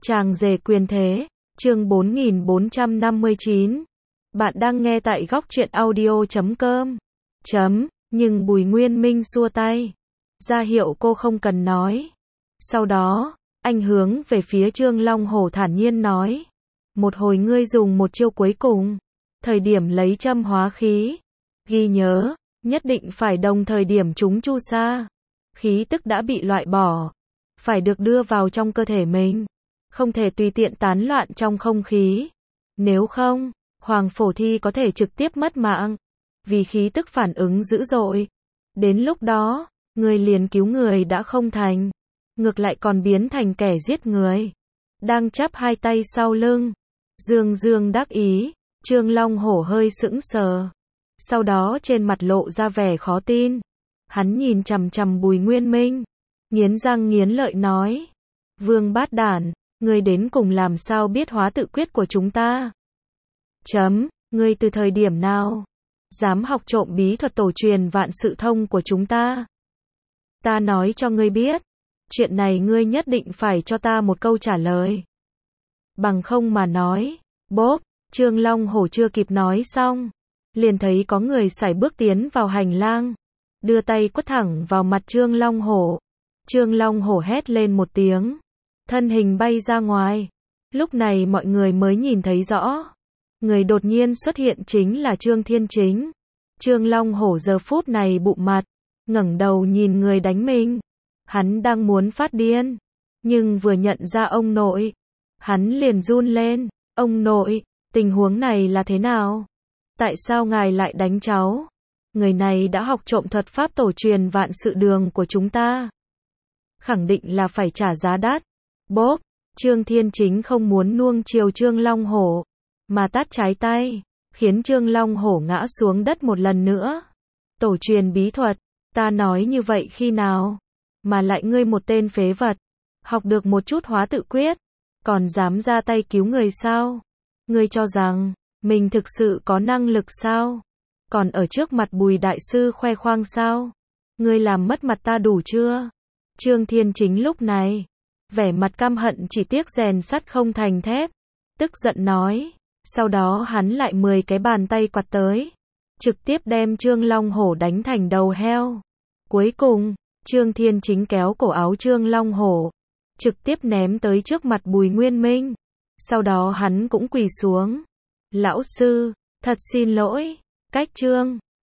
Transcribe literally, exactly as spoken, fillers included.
Tràng rể quyền thế, chương bốn nghìn bốn trăm năm mươi chín. Bạn đang nghe tại góc truyện audio chấm com. Chấm, nhưng Bùi Nguyên Minh xua tay, ra hiệu cô không cần nói. Sau đó, anh hướng về phía Trương Long Hổ thản nhiên nói. Một hồi ngươi dùng một chiêu cuối cùng, thời điểm lấy châm hóa khí. Ghi nhớ, nhất định phải đồng thời điểm trúng chu sa. Khí tức đã bị loại bỏ, phải được đưa vào trong cơ thể mình. Không thể tùy tiện tán loạn trong không khí. Nếu không, Hoàng Phổ Thi có thể trực tiếp mất mạng. Vì khí tức phản ứng dữ dội. Đến lúc đó, người liền cứu người đã không thành. Ngược lại còn biến thành kẻ giết người. Đang chắp hai tay sau lưng. Dương dương đắc ý, Trương Long Hổ hơi sững sờ. Sau đó trên mặt lộ ra vẻ khó tin. Hắn nhìn chằm chằm Bùi Nguyên Minh. Nghiến răng nghiến lợi nói. Vương bát đản, ngươi đến cùng làm sao biết hóa tự quyết của chúng ta? Chấm, ngươi từ thời điểm nào dám học trộm bí thuật tổ truyền vạn sự thông của chúng ta? Ta nói cho ngươi biết, chuyện này ngươi nhất định phải cho ta một câu trả lời. Bằng không mà nói, bốp, Trương Long Hổ chưa kịp nói xong, liền thấy có người sải bước tiến vào hành lang, đưa tay quất thẳng vào mặt Trương Long Hổ. Trương Long Hổ hét lên một tiếng, thân hình bay ra ngoài. Lúc này mọi người mới nhìn thấy rõ. Người đột nhiên xuất hiện chính là Trương Thiên Chính. Trương Long Hổ giờ phút này bụng mặt, ngẩng đầu nhìn người đánh mình. Hắn đang muốn phát điên, nhưng vừa nhận ra ông nội, hắn liền run lên. Ông nội, tình huống này là thế nào? Tại sao ngài lại đánh cháu? Người này đã học trộm thuật pháp tổ truyền vạn sự đường của chúng ta. Khẳng định là phải trả giá đắt. Bốp, Trương Thiên Chính không muốn nuông chiều Trương Long Hổ, mà tát trái tay, khiến Trương Long Hổ ngã xuống đất một lần nữa. Tổ truyền bí thuật, ta nói như vậy khi nào? Mà lại ngươi một tên phế vật, học được một chút hóa tự quyết, còn dám ra tay cứu người sao? Ngươi cho rằng, mình thực sự có năng lực sao? Còn ở trước mặt Bùi Đại Sư khoe khoang sao? Ngươi làm mất mặt ta đủ chưa? Trương Thiên Chính lúc này, vẻ mặt căm hận chỉ tiếc rèn sắt không thành thép, tức giận nói. Sau đó hắn lại mười cái bàn tay quạt tới, trực tiếp đem Trương Long Hổ đánh thành đầu heo. Cuối cùng, Trương Thiên Chính kéo cổ áo Trương Long Hổ, trực tiếp ném tới trước mặt Bùi Nguyên Minh. Sau đó hắn cũng quỳ xuống. Lão sư, thật xin lỗi, cách Trương